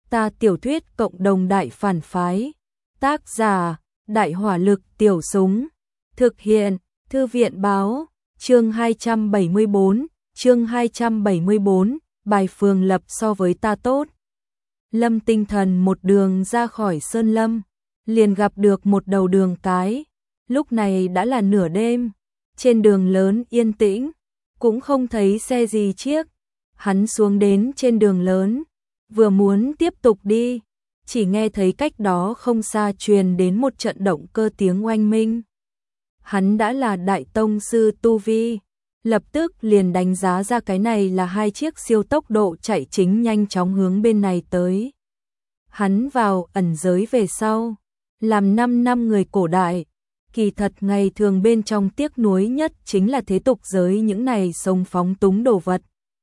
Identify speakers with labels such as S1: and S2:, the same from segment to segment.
S1: Ta tiểu thuyết cộng đồng đại phản phái. Tác giả: Đại hỏa lực tiểu súng. Thực hiện: Thư viện báo. Chương 274, chương 274, bài Phường Lập so với ta tốt. Lâm Tinh Thần một đường ra khỏi sơn lâm, liền gặp được một đầu đường cái. Lúc này đã là nửa đêm, trên đường lớn yên tĩnh, cũng không thấy xe gì chiếc. Hắn xuống đến trên đường lớn, vừa muốn tiếp tục đi, chỉ nghe thấy cách đó không xa truyền đến một trận động cơ tiếng oanh minh. Hắn đã là đại tông sư tu vi, lập tức liền đánh giá ra cái này là hai chiếc siêu tốc độ chạy chính nhanh chóng hướng bên này tới. Hắn vào ẩn giới về sau, làm 5 năm người cổ đại, kỳ thật ngày thường bên trong tiếc nuối nhất chính là thế tục giới những này sống phóng túng đồ vật.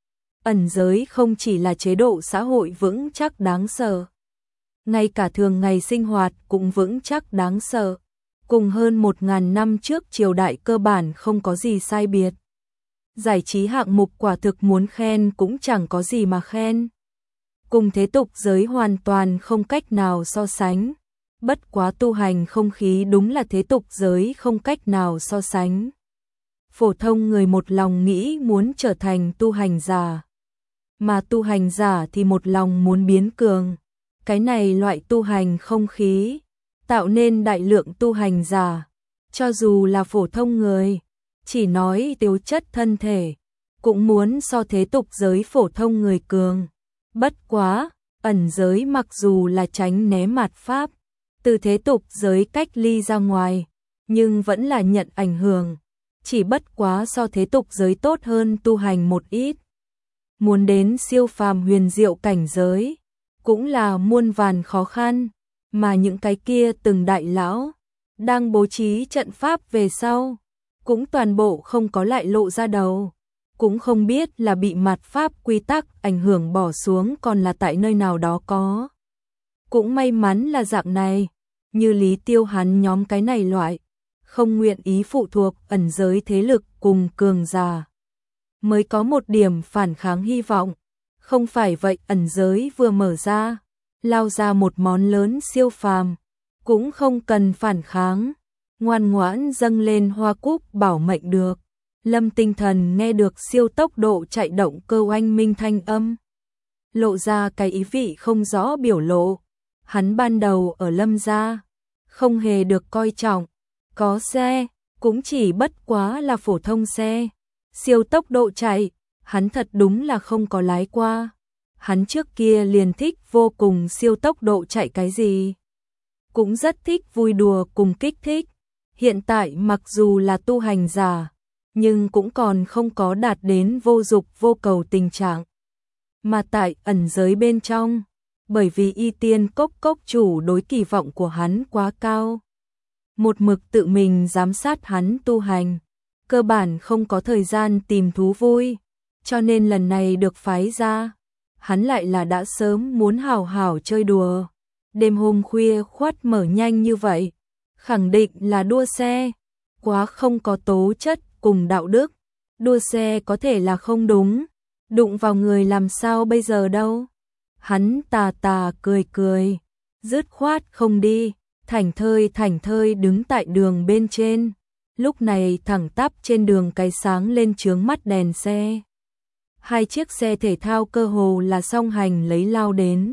S1: Ẩn giới không chỉ là chế độ xã hội vững chắc đáng sợ, ngay cả thường ngày sinh hoạt cũng vững chắc đáng sợ, cùng hơn 1000 năm trước triều đại cơ bản không có gì sai biệt. Giải trí hạng mục quả thực muốn khen cũng chẳng có gì mà khen. Cùng thế tục giới hoàn toàn không cách nào so sánh. Bất quá tu hành không khí đúng là thế tục giới không cách nào so sánh. Phổ thông người một lòng nghĩ muốn trở thành tu hành giả, mà tu hành giả thì một lòng muốn biến cường. Cái này loại tu hành không khí, tạo nên đại lượng tu hành giả. Cho dù là phổ thông người, chỉ nói tố chất thân thể, cũng muốn so thế tục giới phổ thông người cường. Bất quá, ẩn giới mặc dù là tránh né mạt pháp, từ thế tục giới cách ly ra ngoài, nhưng vẫn là nhận ảnh hưởng, chỉ bất quá so thế tục giới tốt hơn tu hành một ít. Muốn đến siêu phàm huyền diệu cảnh giới, cũng là muôn vàn khó khăn, mà những cái kia từng đại lão, đang bố trí trận pháp về sau, cũng toàn bộ không có lại lộ ra đầu, cũng không biết là bị mạt pháp quy tắc ảnh hưởng bỏ xuống còn là tại nơi nào đó có. Cũng may mắn là dạng này, như Lý Tiêu hắn nhóm cái này loại, không nguyện ý phụ thuộc ẩn giới thế lực cùng cường giả, mới có một điểm phản kháng hy vọng. Không phải vậy ẩn giới vừa mở ra, lao ra một món lớn siêu phàm, cũng không cần phản kháng, ngoan ngoãn dâng lên hoa cúc bảo mệnh được. Lâm Tinh Thần nghe được siêu tốc độ chạy động cơ oanh minh thanh âm, lộ ra cái ý vị không rõ biểu lộ. Hắn ban đầu ở Lâm gia, không hề được coi trọng, có xe, cũng chỉ bất quá là phổ thông xe. Siêu tốc độ chạy, hắn thật đúng là không có lái qua. Hắn trước kia liền thích vô cùng siêu tốc độ chạy cái gì, cũng rất thích vui đùa cùng kích thích. Hiện tại mặc dù là tu hành giả, nhưng cũng còn không có đạt đến vô dục vô cầu tình trạng. Mà tại ẩn giới bên trong, bởi vì Y Tiên Cốc cốc chủ đối kỳ vọng của hắn quá cao, một mực tự mình giám sát hắn tu hành, cơ bản không có thời gian tìm thú vui, cho nên lần này được phái ra, hắn lại là đã sớm muốn hào hào chơi đùa. Đêm hôm khuya khoắt mở nhanh như vậy, khẳng định là đua xe, quá không có tố chất cùng đạo đức. Đua xe có thể là không đúng, đụng vào người làm sao bây giờ đâu. Hắn tà tà cười cười, dứt khoát không đi, thảnh thơi đứng tại đường bên trên. Lúc này thẳng tắp trên đường cái sáng lên chướng mắt đèn xe. Hai chiếc xe thể thao cơ hồ là song hành lấy lao đến.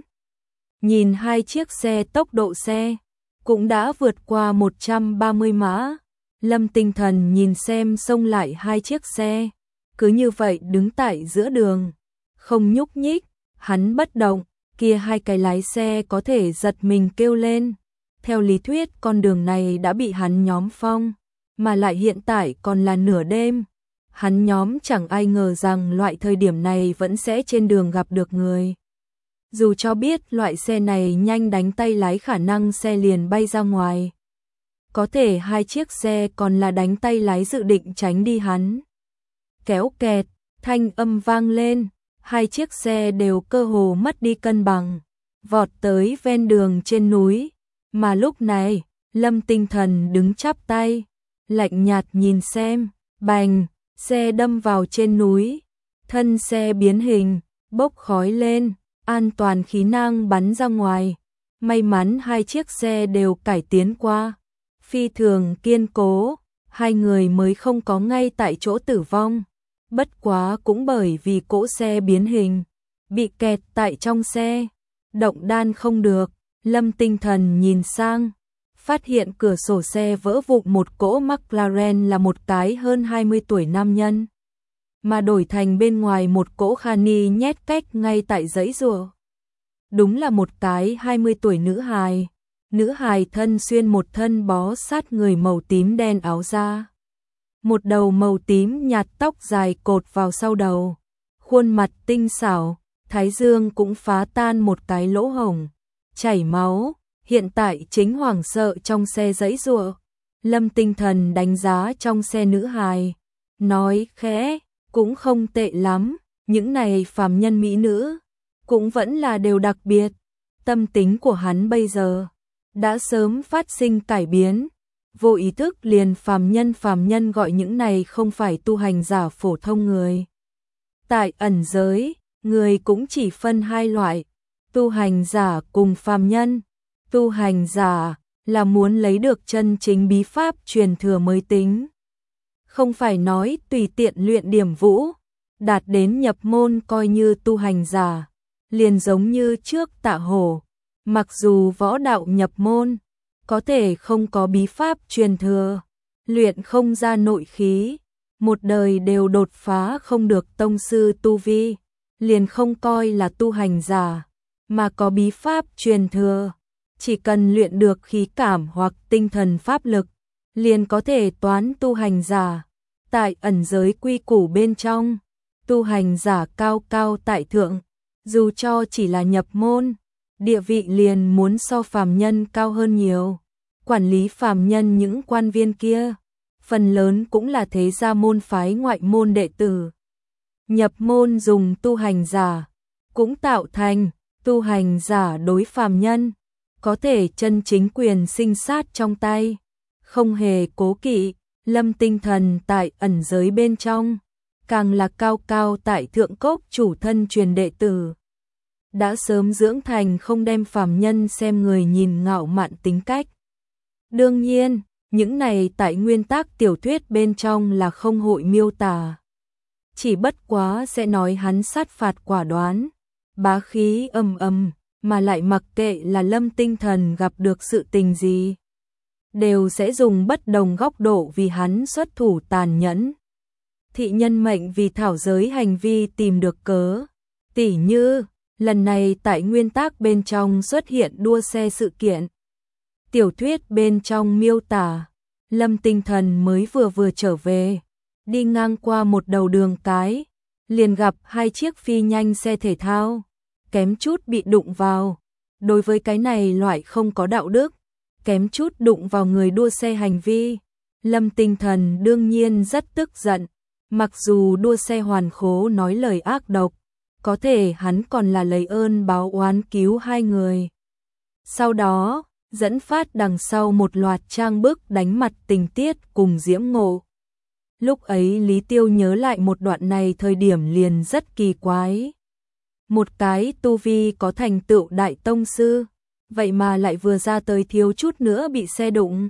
S1: Nhìn hai chiếc xe tốc độ xe, cũng đã vượt qua 130 mã. Lâm Tinh Thần nhìn xem xông lại hai chiếc xe, cứ như vậy đứng tại giữa đường, không nhúc nhích, hắn bất động, kia hai cái lái xe có thể giật mình kêu lên. Theo lý thuyết con đường này đã bị hắn nhóm phong, mà lại hiện tại còn là nửa đêm. Hắn nhóm chẳng ai ngờ rằng loại thời điểm này vẫn sẽ trên đường gặp được người. Dù cho biết loại xe này nhanh đánh tay lái khả năng xe liền bay ra ngoài, có thể hai chiếc xe còn là đánh tay lái dự định tránh đi hắn. Kéo kẹt, thanh âm vang lên, hai chiếc xe đều cơ hồ mất đi cân bằng, vọt tới ven đường trên núi. Mà lúc này, Lâm Tinh Thần đứng chắp tay, lạnh nhạt nhìn xem, bành, xe đâm vào trên núi, thân xe biến hình, bốc khói lên, an toàn khí nang bắn ra ngoài. May mắn hai chiếc xe đều cải tiến qua, phi thường kiên cố, hai người mới không có ngay tại chỗ tử vong. Bất quá cũng bởi vì cỗ xe biến hình, bị kẹt tại trong xe, động đan không được. Lâm Tinh Thần nhìn sang, phát hiện cửa sổ xe vỡ vụn, một cỗ McLaren là một cái hơn 20 tuổi nam nhân, mà đổi thành bên ngoài một cỗ Khani nhét cách ngay tại giấy rùa. Đúng là một cái 20 tuổi nữ hài. Nữ hài thân xuyên một thân bó sát người màu tím đen áo da, một đầu màu tím nhạt, tóc dài cột vào sau đầu, khuôn mặt tinh xảo, thái dương cũng phá tan một cái lỗ hổng, chảy máu, hiện tại chính hoảng sợ trong xe giãy giụa. Lâm Tinh Thần đánh giá trong xe nữ hài, nói khẽ, cũng không tệ lắm, những này phàm nhân mỹ nữ cũng vẫn là đều đặc biệt. Tâm tính của hắn bây giờ đã sớm phát sinh cải biến, vô ý thức liền phàm nhân gọi những này không phải tu hành giả phổ thông người. Tại ẩn giới, người cũng chỉ phân hai loại, tu hành giả cùng phàm nhân. Tu hành giả là muốn lấy được chân chính bí pháp truyền thừa mới tính. Không phải nói tùy tiện luyện điểm vũ, đạt đến nhập môn coi như tu hành giả, liền giống như trước Tạ Hổ. Mặc dù võ đạo nhập môn, có thể không có bí pháp truyền thừa, luyện không ra nội khí, một đời đều đột phá không được tông sư tu vi, liền không coi là tu hành giả, mà có bí pháp truyền thừa, chỉ cần luyện được khí cảm hoặc tinh thần pháp lực, liền có thể toán tu hành giả. Tại ẩn giới quy củ bên trong, tu hành giả cao cao tại thượng, dù cho chỉ là nhập môn, địa vị liền muốn so phàm nhân cao hơn nhiều. Quản lý phàm nhân những quan viên kia, phần lớn cũng là thế gia môn phái ngoại môn đệ tử. Nhập môn dùng tu hành giả, cũng tạo thành tu hành giả đối phàm nhân, có thể chân chính quyền sinh sát trong tay, không hề cố kỵ. Lâm Tinh Thần tại ẩn giới bên trong, càng là cao cao tại thượng cốc chủ thân truyền đệ tử, đã sớm dưỡng thành không đem phàm nhân xem người nhìn ngạo mạn tính cách. Đương nhiên, những này tại nguyên tác tiểu thuyết bên trong là không hội miêu tả. Chỉ bất quá sẽ nói hắn sát phạt quả đoán, bá khí ầm ầm, mà lại mặc kệ là Lâm Tinh Thần gặp được sự tình gì, đều sẽ dùng bất đồng góc độ vì hắn xuất thủ tàn nhẫn. Thị nhân mệnh vì thảo giới hành vi tìm được cớ, tỉ như lần này tại nguyên tác bên trong xuất hiện đua xe sự kiện. Tiểu thuyết bên trong miêu tả, Lâm Tinh Thần mới vừa trở về, đi ngang qua một đầu đường cái, liền gặp hai chiếc phi nhanh xe thể thao, kém chút bị đụng vào. Đối với cái này loại không có đạo đức, kém chút đụng vào người đua xe hành vi, Lâm Tinh Thần đương nhiên rất tức giận. Mặc dù đua xe hoàn khố nói lời ác độc, có thể hắn còn là lấy ơn báo oán cứu hai người. Sau đó, dẫn phát đằng sau một loạt trang bức đánh mặt tình tiết cùng diễm ngộ. Lúc ấy Lý Tiêu nhớ lại một đoạn này thời điểm liền rất kỳ quái. Một cái tu vi có thành tựu đại tông sư, vậy mà lại vừa ra tới thiếu chút nữa bị xe đụng.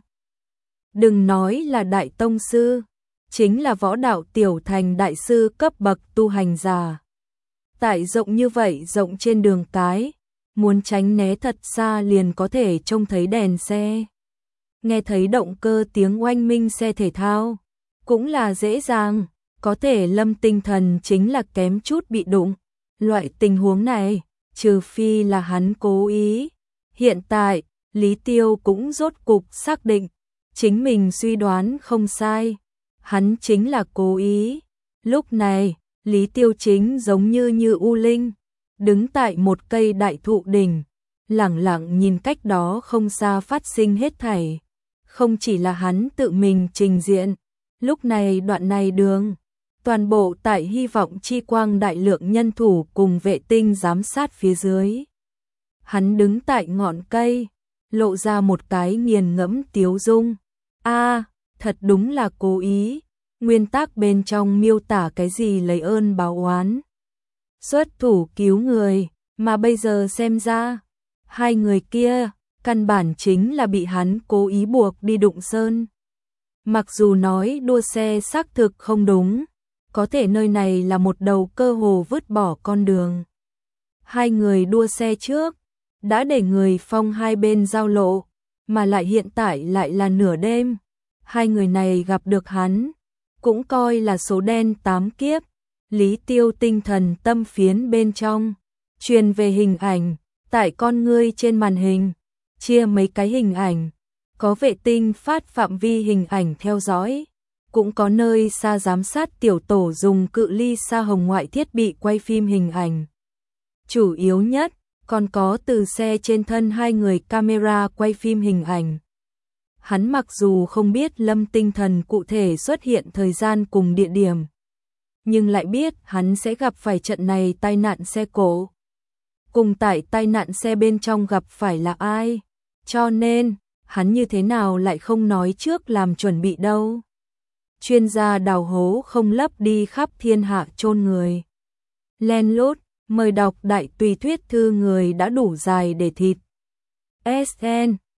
S1: Đừng nói là đại tông sư, chính là võ đạo tiểu thành đại sư cấp bậc tu hành giả. Tại rộng như vậy rộng trên đường cái, muốn tránh né thật xa liền có thể trông thấy đèn xe. Nghe thấy động cơ tiếng oanh minh xe thể thao, cũng là dễ dàng, có thể Lâm Tinh Thần chính là kém chút bị đụng. Loại tình huống này, trừ phi là hắn cố ý. Hiện tại, Lý Tiêu cũng rốt cục xác định, chính mình suy đoán không sai. Hắn chính là cố ý. Lúc này, Lý Tiêu chính giống như U Linh, đứng tại một cây đại thụ đỉnh, lẳng lặng nhìn cách đó không xa phát sinh hết thảy. Không chỉ là hắn tự mình trình diện, lúc này đoạn này đường, toàn bộ tại Hy vọng chi quang đại lượng nhân thủ cùng vệ tinh giám sát phía dưới. Hắn đứng tại ngọn cây, lộ ra một cái nghiền ngẫm tiếu dung. Thật đúng là cố ý. Nguyên tác bên trong miêu tả cái gì lấy ơn báo oán, xuất thủ cứu người, Mà bây giờ xem ra, hai người kia, căn bản chính là bị hắn cố ý buộc đi đụng sơn. Mặc dù nói đua xe xác thực không đúng, có thể nơi này là một đầu cơ hồ vứt bỏ con đường. Hai người đua xe trước, đã để người phong hai bên giao lộ, mà lại hiện tại lại là nửa đêm. Hai người này gặp được hắn, cũng coi là số đen 8 kiếp. Lý Tiêu tinh thần tâm phiến bên trong, truyền về hình ảnh, tại con ngươi trên màn hình, chia mấy cái hình ảnh, có vệ tinh phát phạm vi hình ảnh theo dõi, cũng có nơi xa giám sát tiểu tổ dùng cự ly xa hồng ngoại thiết bị quay phim hình ảnh. Chủ yếu nhất, còn có từ xe trên thân hai người camera quay phim hình ảnh. Hắn mặc dù không biết Lâm Tinh Thần cụ thể xuất hiện thời gian cùng địa điểm, nhưng lại biết hắn sẽ gặp phải trận này tai nạn xe cộ. Cùng tại tai nạn xe bên trong gặp phải là ai? Cho nên, hắn như thế nào lại không nói trước làm chuẩn bị đâu? Chuyên gia đào hố không lấp đi khắp thiên hạ chôn người. Len lút, mời đọc đại tùy thuyết thư người đã đủ dài để thịt. SN